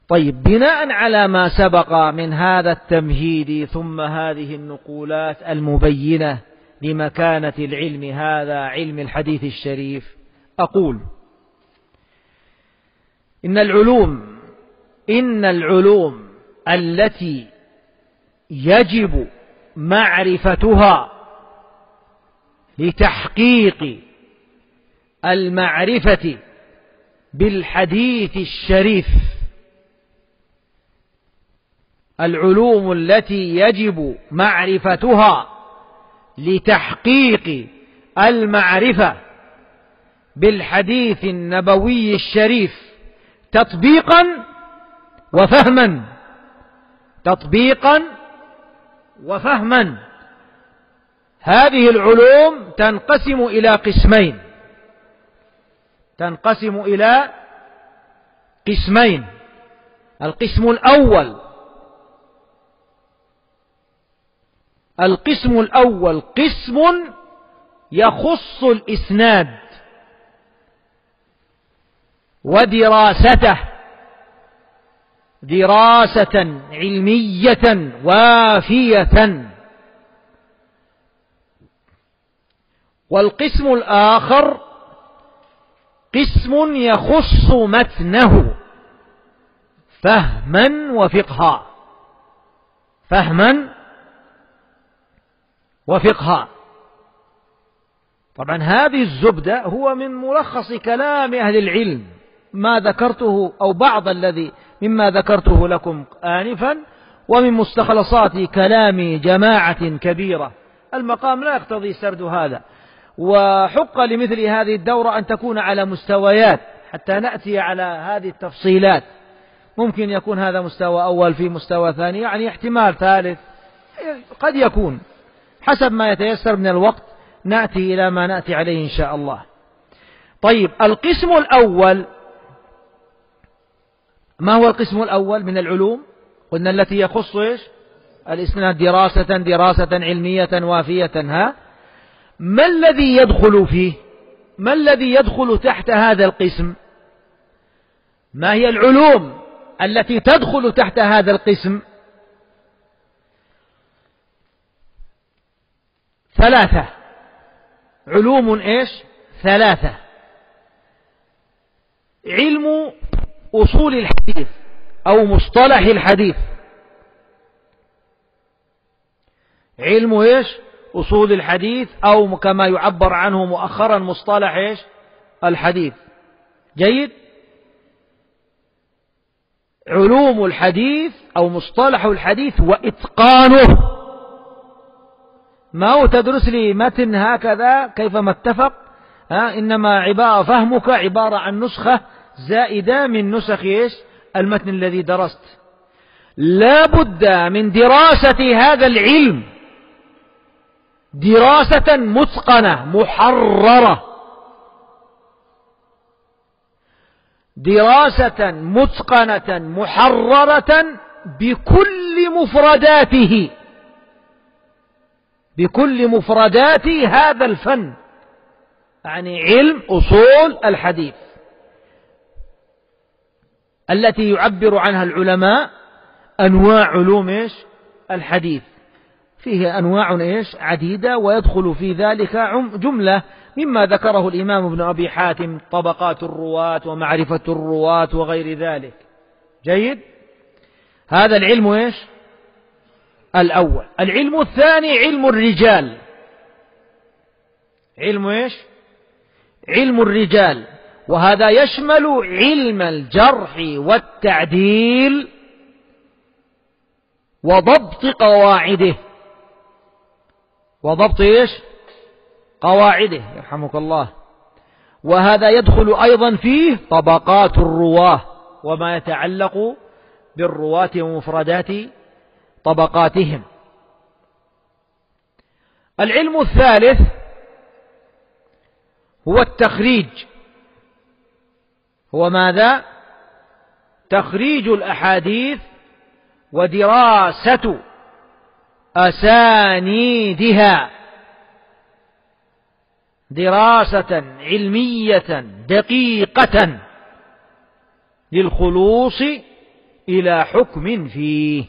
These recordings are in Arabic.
طيب، بناء على ما سبق من هذا التمهيد ثم هذه النقولات المبينة لمكانة العلم هذا علم الحديث الشريف، أقول إن العلوم التي يجب معرفتها لتحقيق المعرفة بالحديث الشريف، العلوم التي يجب معرفتها لتحقيق المعرفة بالحديث النبوي الشريف تطبيقا وفهما، هذه العلوم تنقسم إلى قسمين. القسم الأول قسم يخص الإسناد ودراسته دراسة علمية وافية، والقسم الآخر قسم يخص متنه فهما وفقها. طبعا هذه الزبدة هو من ملخص كلام أهل العلم ما ذكرته، أو بعض الذي مما ذكرته لكم آنفا، ومن مستخلصات كلام جماعة كبيرة. المقام لا يقتضي سرد هذا، وحق لمثل هذه الدورة أن تكون على مستويات حتى نأتي على هذه التفصيلات. ممكن يكون هذا مستوى أول في مستوى ثاني، يعني احتمال ثالث قد يكون، حسب ما يتيسر من الوقت نأتي إلى ما نأتي عليه إن شاء الله. طيب، القسم الأول، ما هو القسم الأول من العلوم؟ قلنا التي يخص الإسناد دراسة علمية وافية. ما الذي يدخل فيه؟ ما الذي يدخل تحت هذا القسم؟ ما هي العلوم التي تدخل تحت هذا القسم؟ 3 علوم. 3: علم أصول الحديث أو مصطلح الحديث، علم أصول الحديث، أو كما يعبر عنه مؤخرا مصطلح الحديث. جيد. علوم الحديث أو مصطلح الحديث وإتقانه، ما هو تدرس لي متن هكذا كيفما اتفق، إنما فهمك عبارة عن نسخة زائدة من نسخ المتن الذي درست. لا بد من دراسة هذا العلم دراسة متقنة محررة، دراسة متقنة محررة بكل مفردات هذا الفن، يعني علم أصول الحديث التي يعبر عنها العلماء أنواع علوم الحديث. فيه أنواع عديدة، ويدخل في ذلك جملة مما ذكره الإمام ابن أبي حاتم: طبقات الرواة ومعرفة الرواة وغير ذلك. جيد. هذا العلم الأول. العلم الثاني علم الرجال. علم الرجال، وهذا يشمل علم الجرح والتعديل وضبط قواعده، قواعده يرحمك الله. وهذا يدخل أيضا فيه طبقات الرواة وما يتعلق بالرواة ومفردات طبقاتهم. العلم الثالث هو التخريج. هو ماذا؟ تخريج الأحاديث ودراسة أسانيدها دراسة علمية دقيقة للخلوص إلى حكم فيه.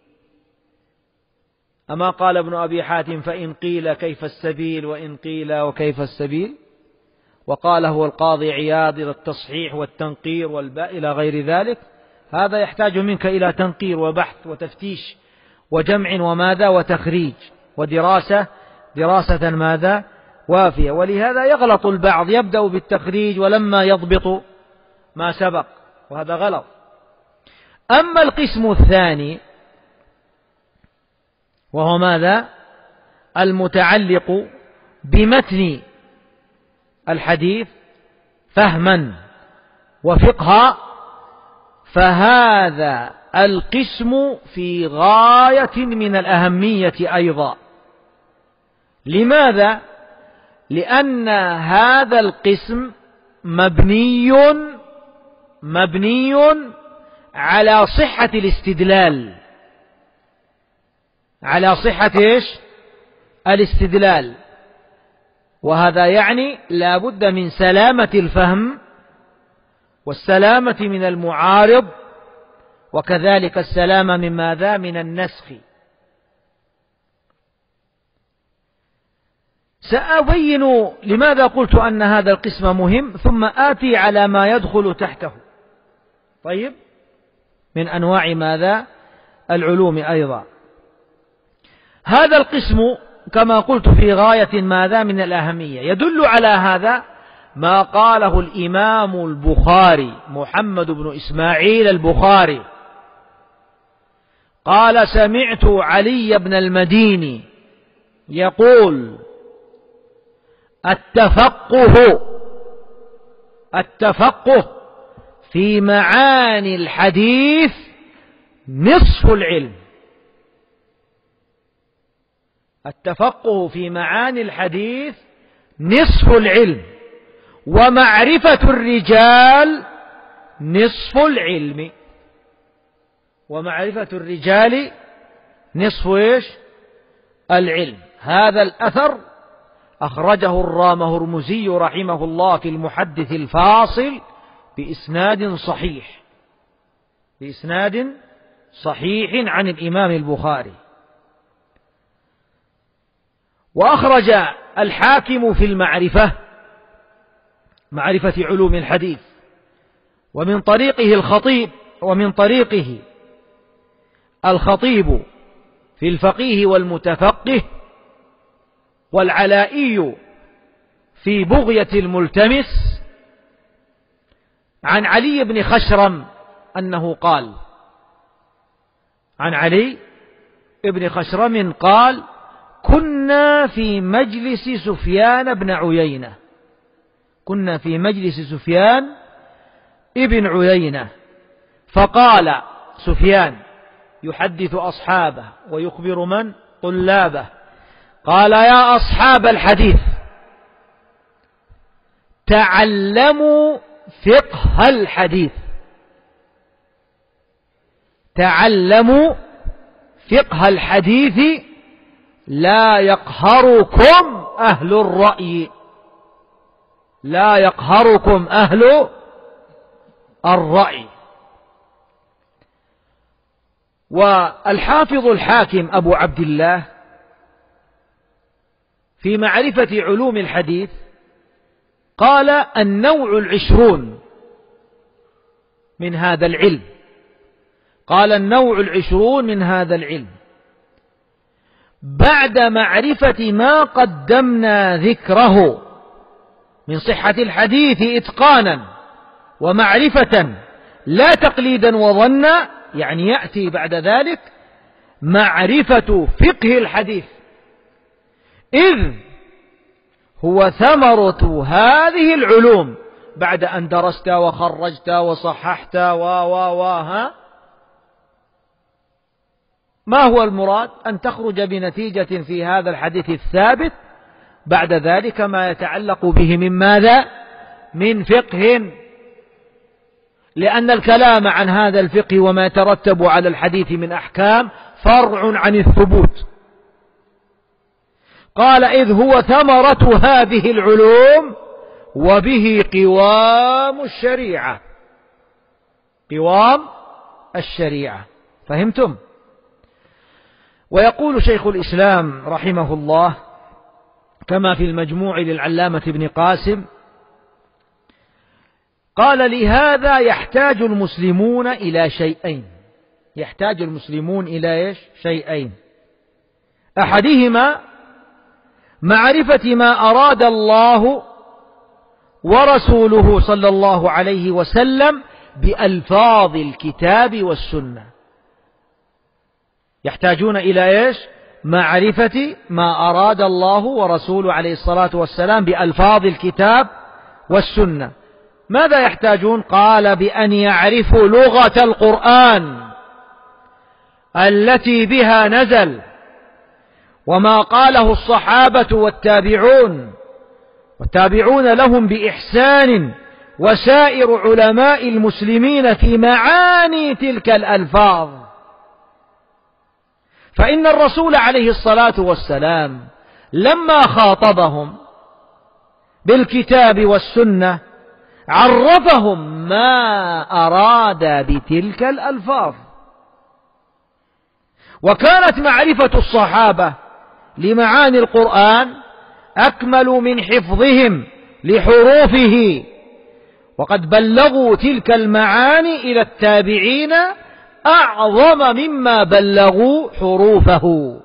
أما قال ابن أبي حاتم فإن قيل كيف السبيل وإن قيل وكيف السبيل، وقاله القاضي عياض إلى التصحيح والتنقير والباء إلى غير ذلك، هذا يحتاج منك إلى تنقير وبحث وتفتيش وجمع وماذا وتخريج ودراسة ماذا وافية. ولهذا يغلط البعض، يبدأ بالتخريج ولما يضبط ما سبق، وهذا غلط. أما القسم الثاني وهو ماذا؟ المتعلق بمتن الحديث فهما وفقها، فهذا القسم في غاية من الأهمية أيضا. لماذا؟ لأن هذا القسم مبني على صحة الاستدلال، على صحة إيش؟ الاستدلال. وهذا يعني لا بد من سلامة الفهم والسلامة من المعارض، وكذلك السلامة من ماذا؟ من النسخ. سأبين لماذا قلت أن هذا القسم مهم، ثم آتي على ما يدخل تحته. طيب، من أنواع ماذا؟ العلوم أيضا. هذا القسم كما قلت في غاية ماذا؟ من الأهمية. يدل على هذا ما قاله الإمام البخاري محمد بن إسماعيل البخاري، قال: سمعت علي بن المديني يقول: التفقه في معاني الحديث نصف العلم. التفقه في معاني الحديث نصف العلم، ومعرفة الرجال نصف العلم. ومعرفة الرجال نصف إيش؟ العلم. هذا الأثر أخرجه الرامهرمزي رحمه الله في المحدث الفاصل بإسناد صحيح عن الإمام البخاري. وأخرج الحاكم في معرفة علوم الحديث، ومن طريقه الخطيب في الفقيه والمتفقه، والعلائي في بغية الملتمس، عن علي بن خشرم أنه قال: عن علي بن خشرم قال: كنا في مجلس سفيان بن عيينة، فقال سفيان يحدث أصحابه ويخبر من؟ طلابه. قال: يا أصحاب الحديث، تعلموا فقه الحديث، تعلموا فقه الحديث، لا يقهركم أهل الرأي، لا يقهركم أهل الرأي. والحافظ الحاكم أبو عبد الله في معرفة علوم الحديث قال: النوع 20 من هذا العلم. قال: النوع 20 من هذا العلم بعد معرفة ما قدمنا ذكره من صحة الحديث إتقانا ومعرفة لا تقليدا وظنا، يعني يأتي بعد ذلك معرفة فقه الحديث، إذ هو ثمرة هذه العلوم بعد أن درست وخرجت وصححت ما هو المراد؟ أن تخرج بنتيجة في هذا الحديث الثابت بعد ذلك ما يتعلق به من ماذا؟ من فقه، لأن الكلام عن هذا الفقه وما يترتب على الحديث من أحكام فرع عن الثبوت. قال: إذ هو ثمرة هذه العلوم وبه قوام الشريعة، قوام الشريعة. فهمتم؟ ويقول شيخ الإسلام رحمه الله كما في المجموع للعلامة ابن قاسم قال: لهذا يحتاج المسلمون إلى شيئين. يحتاج المسلمون إلى إيش؟ شيئين. أحدهما معرفة ما أراد الله ورسوله صلى الله عليه وسلم بألفاظ الكتاب والسنة. يحتاجون إلى إيش؟ معرفة ما أراد الله ورسوله عليه الصلاة والسلام بألفاظ الكتاب والسنة. ماذا يحتاجون؟ قال: بأن يعرفوا لغة القرآن التي بها نزل، وما قاله الصحابة والتابعون لهم بإحسان وسائر علماء المسلمين في معاني تلك الألفاظ. فإن الرسول عليه الصلاة والسلام لما خاطبهم بالكتاب والسنة عرفهم ما أراد بتلك الألفاظ. وكانت معرفة الصحابة لمعاني القرآن أكمل من حفظهم لحروفه، وقد بلغوا تلك المعاني إلى التابعين أعظم مما بلغوا حروفه،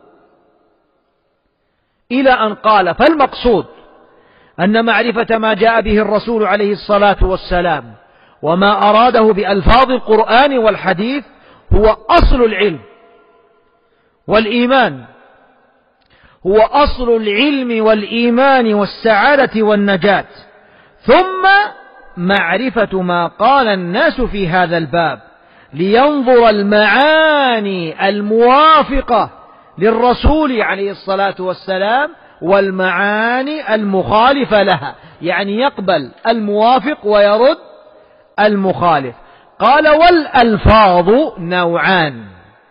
إلى أن قال: فالمقصود أن معرفة ما جاء به الرسول عليه الصلاة والسلام وما أراده بألفاظ القرآن والحديث هو أصل العلم والإيمان، هو أصل العلم والإيمان والسعادة والنجاة. ثم معرفة ما قال الناس في هذا الباب لينظر المعاني الموافقة للرسول عليه الصلاة والسلام والمعاني المخالفة لها، يعني يقبل الموافق ويرد المخالف. قال: والألفاظ نوعان.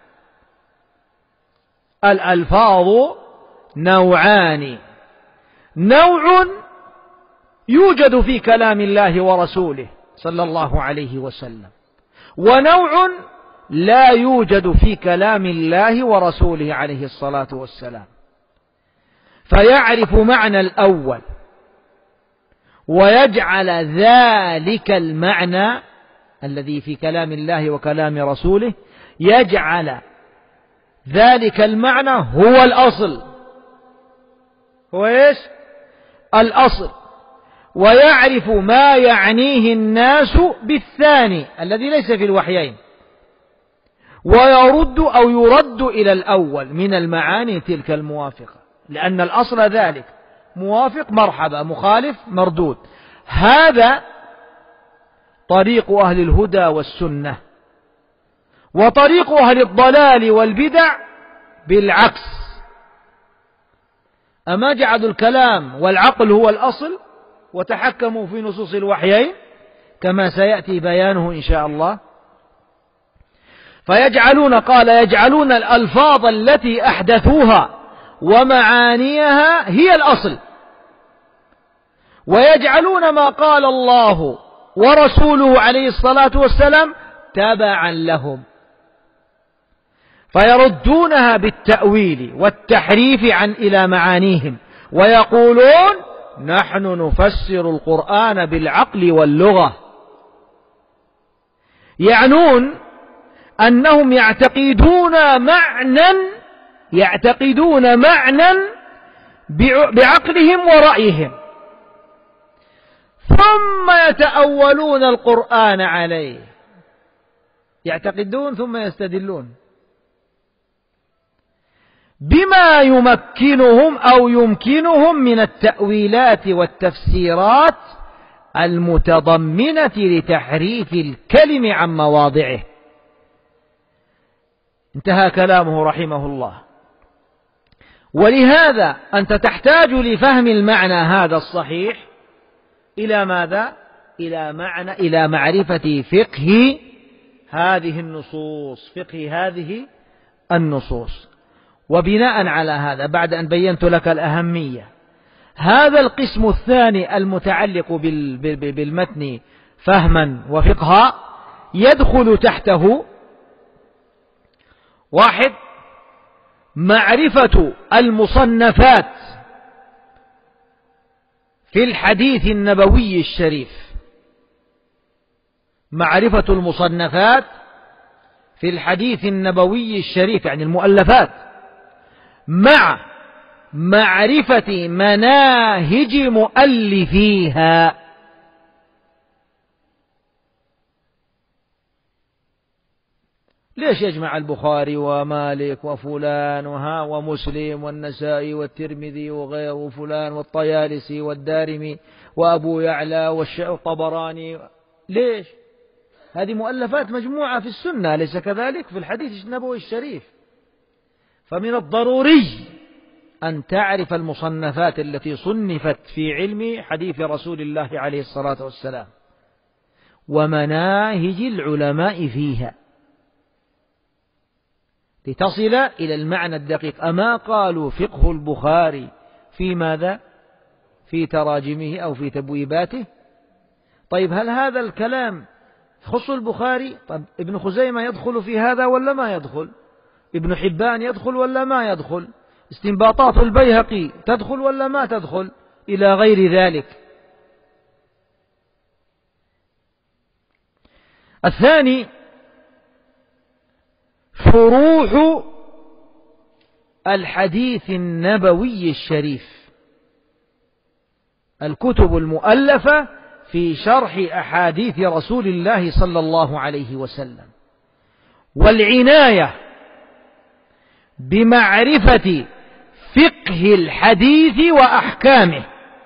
الألفاظ نوعان: نوع يوجد في كلام الله ورسوله صلى الله عليه وسلم، ونوع لا يوجد في كلام الله ورسوله عليه الصلاة والسلام. فيعرف معنى الأول ويجعل ذلك المعنى الذي في كلام الله وكلام رسوله، يجعل ذلك المعنى هو الأصل. هو إيش؟ الأصل. ويعرف ما يعنيه الناس بالثاني الذي ليس في الوحيين، ويرد أو يرد إلى الأول من المعاني تلك الموافقة، لأن الأصل ذلك: موافق مرحبا، مخالف مردود. هذا طريق أهل الهدى والسنة. وطريق أهل الضلال والبدع بالعكس: أما جعلوا الكلام والعقل هو الأصل وتحكموا في نصوص الوحيين كما سيأتي بيانه إن شاء الله. يجعلون الألفاظ التي أحدثوها ومعانيها هي الأصل، ويجعلون ما قال الله ورسوله عليه الصلاة والسلام تبعا لهم، فيردونها بالتأويل والتحريف إلى معانيهم، ويقولون: نحن نفسر القرآن بالعقل واللغة. يعنون أنهم يعتقدون معنى بعقلهم ورأيهم، ثم يتأولون القرآن عليه. يعتقدون ثم يستدلون بما يمكنهم أو يمكنهم من التأويلات والتفسيرات المتضمنة لتحريف الكلم عن مواضعه. انتهى كلامه رحمه الله. ولهذا أنت تحتاج لفهم المعنى هذا الصحيح إلى ماذا؟ إلى معرفة فقه هذه النصوص. وبناء على هذا، بعد أن بينت لك الأهمية، هذا القسم الثاني المتعلق بالمتن فهما وفقها يدخل تحته واحد، معرفة المصنفات في الحديث النبوي الشريف، معرفة المصنفات في الحديث النبوي الشريف يعني المؤلفات، مع معرفة مناهج مؤلفيها. ليش يجمع البخاري ومالك وفلان ومسلم والنسائي والترمذي وغيره وفلان والطيالسي والدارمي وأبو يعلى والطبراني؟ ليش؟ هذه مؤلفات مجموعة في السنة، أليس كذلك؟ في الحديث النبوي الشريف. فمن الضروري أن تعرف المصنفات التي صنفت في علم حديث رسول الله عليه الصلاة والسلام ومناهج العلماء فيها، لتصل إلى المعنى الدقيق. أما قالوا فقه البخاري في ماذا؟ في تراجمه أو في تبويباته. طيب هل هذا الكلام يخص البخاري؟ طيب ابن خزيمة يدخل في هذا ولا ما يدخل؟ ابن حبان يدخل ولا ما يدخل؟ استنباطات البيهقي تدخل ولا ما تدخل؟ إلى غير ذلك. الثاني، شروح الحديث النبوي الشريف، الكتب المؤلفة في شرح أحاديث رسول الله صلى الله عليه وسلم، والعناية بمعرفة فقه الحديث وأحكامه،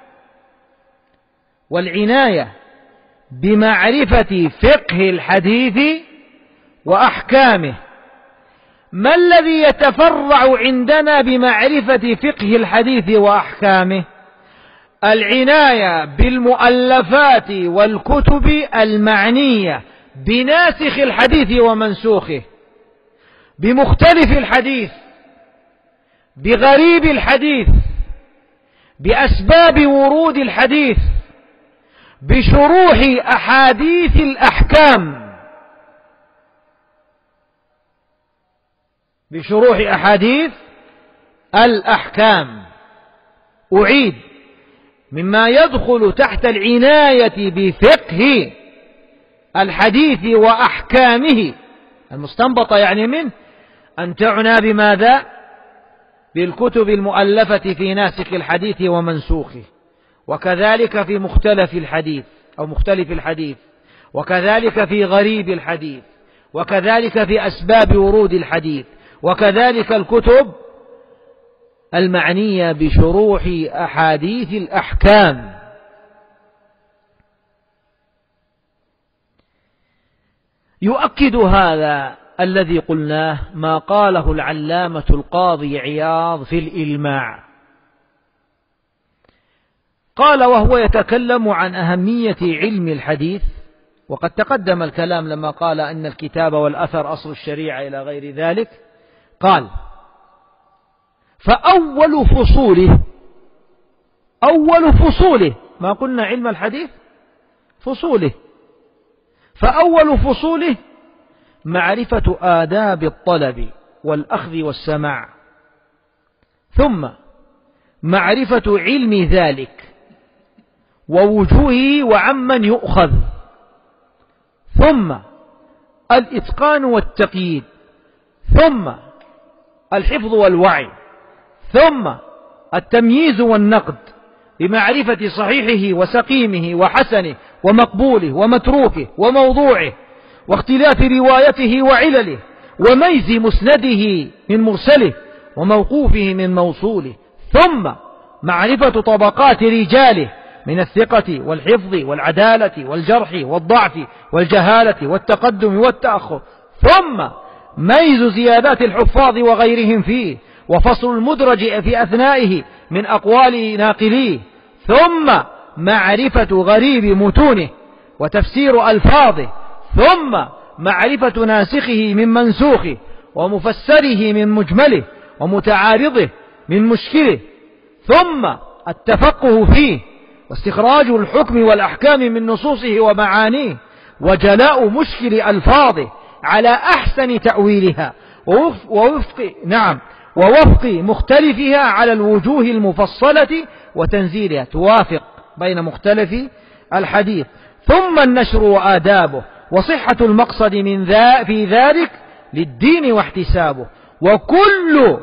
والعناية بمعرفة فقه الحديث وأحكامه. ما الذي يتفرع عندنا بمعرفة فقه الحديث وأحكامه؟ العناية بالمؤلفات والكتب المعنية بناسخ الحديث ومنسوخه، بمختلف الحديث، بغريب الحديث، بأسباب ورود الحديث، بشروح أحاديث الأحكام، بشروح أحاديث الأحكام. أعيد، مما يدخل تحت العناية بفقه الحديث وأحكامه المستنبطة يعني منه أن تعنى بماذا؟ بالكتب المؤلفة في ناسخ الحديث ومنسوخه، وكذلك في مختلف الحديث أو مختلف الحديث، وكذلك في غريب الحديث، وكذلك في أسباب ورود الحديث، وكذلك الكتب المعنية بشروح أحاديث الأحكام. يؤكد هذا الذي قلناه ما قاله العلامة القاضي عياض في الإلماع. قال وهو يتكلم عن أهمية علم الحديث، وقد تقدم الكلام لما قال أن الكتاب والأثر أصل الشريعة إلى غير ذلك. قال فأول فصوله ما قلنا علم الحديث فصوله، فأول فصوله معرفة آداب الطلب والأخذ والسماع، ثم معرفة علم ذلك ووجوهه وعمن يؤخذ، ثم الإتقان والتقييد، ثم الحفظ والوعي، ثم التمييز والنقد بمعرفة صحيحه وسقيمه وحسنه ومقبوله ومتروكه وموضوعه واختلاف روايته وعلله وميز مسنده من مرسله وموقوفه من موصوله، ثم معرفة طبقات رجاله من الثقة والحفظ والعدالة والجرح والضعف والجهالة والتقدم والتأخر، ثم ميز زيادات الحفاظ وغيرهم فيه وفصل المدرج في أثنائه من أقوال ناقليه، ثم معرفة غريب متونه وتفسير ألفاظه، ثم معرفة ناسخه من منسوخه ومفسره من مجمله ومتعارضه من مشكله، ثم التفقه فيه واستخراج الحكم والأحكام من نصوصه ومعانيه وجلاء مشكل ألفاظه على أحسن تأويلها ووفق مختلفها على الوجوه المفصلة وتنزيلها، توافق بين مختلف الحديث. ثم النشر وآدابه وصحة المقصد في ذلك للدين واحتسابه. وكل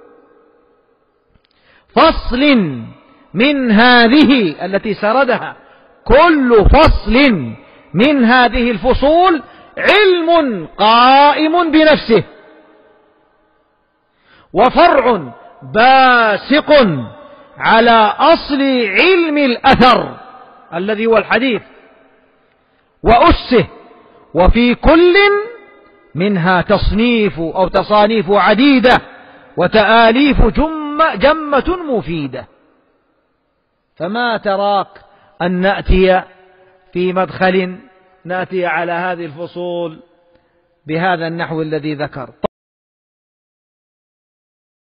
فصل من هذه التي سردها، كل فصل من هذه الفصول علم قائم بنفسه، وفرع باسق على أصل علم الأثر الذي هو الحديث وأسه. وفي كل منها تصانيف عديدة وتآليف جمة مفيدة. فما تراك أن نأتي في مدخل نأتي على هذه الفصول بهذا النحو الذي ذكر.